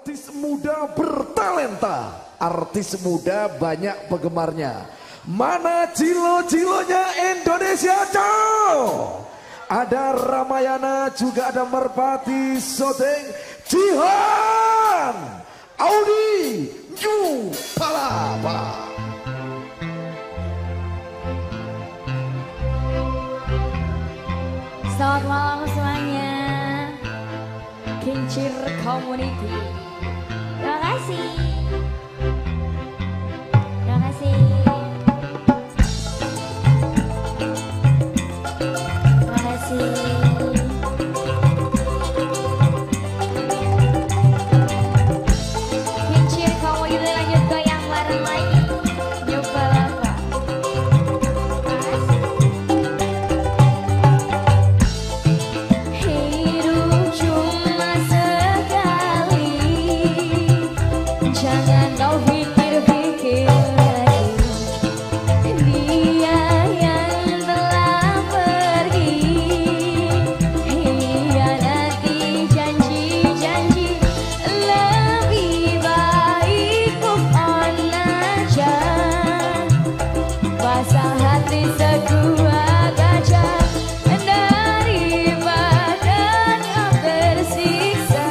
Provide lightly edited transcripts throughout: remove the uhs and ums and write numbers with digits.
artis muda bertalenta, artis muda banyak penggemarnya. Mana cilo-cilonya Indonesia, cow? Ada Ramayana, juga ada Merpati, Soteng, Jihan, Audi, New Palapa. Selamat malam semuanya, Kincir Community. Terima kasih. Terima kasih. Terima kasih. Kincir Community lanjut goyang bareng lagi. Nyoba apa? Jangan kau pikir-pikir lagi, dia yang telah pergi, hianati janji-janji. Lebih baik move on aja, basah hati sekuat kaca, daripada kau tersiksa.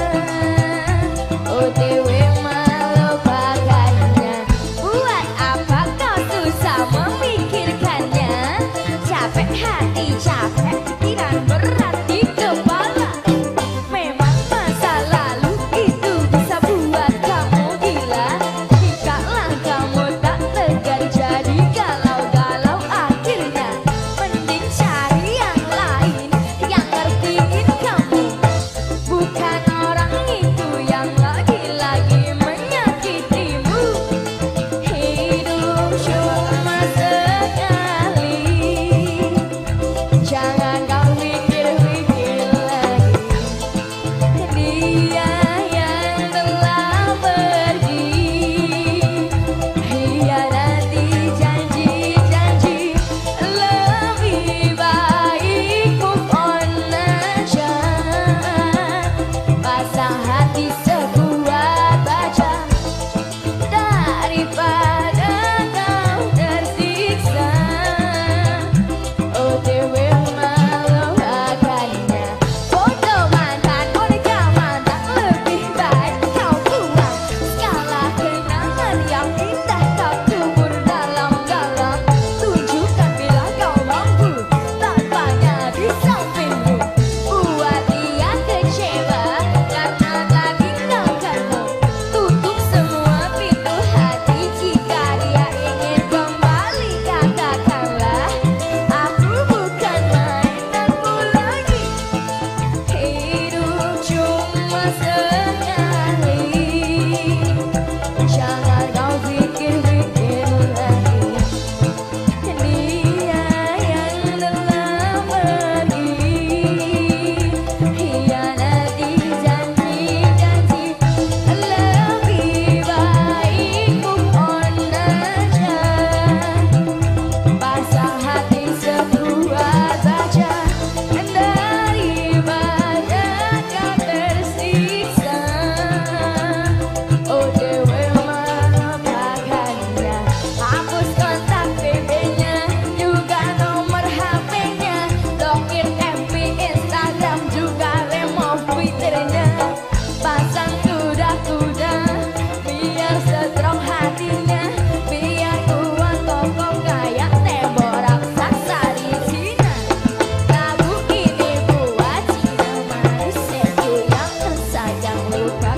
OTW hati capek, pikiran berat di kepala. Memang masa lalu itu bisa buat kamu gila. Jikalau kamu tak tegar jadi galau-galau, akhirnya mending cari yang lain yang ngertiin kamu. Bukan orang itu yang lagi-lagi menyakitimu. Hidup cuma sekali, jangan kau pikir-pikir lagi, dia yang telah pergi, hianati janji-janji. Lebih baik move on aja, pasang hati sekuat baja, daripada kau tersiksa. OTW melupakannya, foto mantan, boneka mantan. Lebih baik kau buang segala kenangan yang indah, kau kubur dalam-dalam. Tunjukkan bila kau mampu, tanpanya di sampingmu. Buat dia kecewa karena tak tinggalkanmu. Tutup semua pintu hati, jika dia ingin kembali katakanlah, aku bukan mainanmu lagi. Hidup cuma sekali, jangan kau pikir-pikir lagi, dia yang telah pergi, hianati janji-janji. Lebih baik move on aja, pasang hati sekuat baja, daripada kau tersiksa. OTW melupakannya, hapus kontak BB-nya, juga nomor HP-nya, blokir FB, Instagram, juga remove Twitter-nya. Pasang kuda-kuda biar setrong hatinya, biar kuat kokoh kayak tembok raksasa di Cina. Lagu ini buat Cina manis, itu yang tersayang lupa.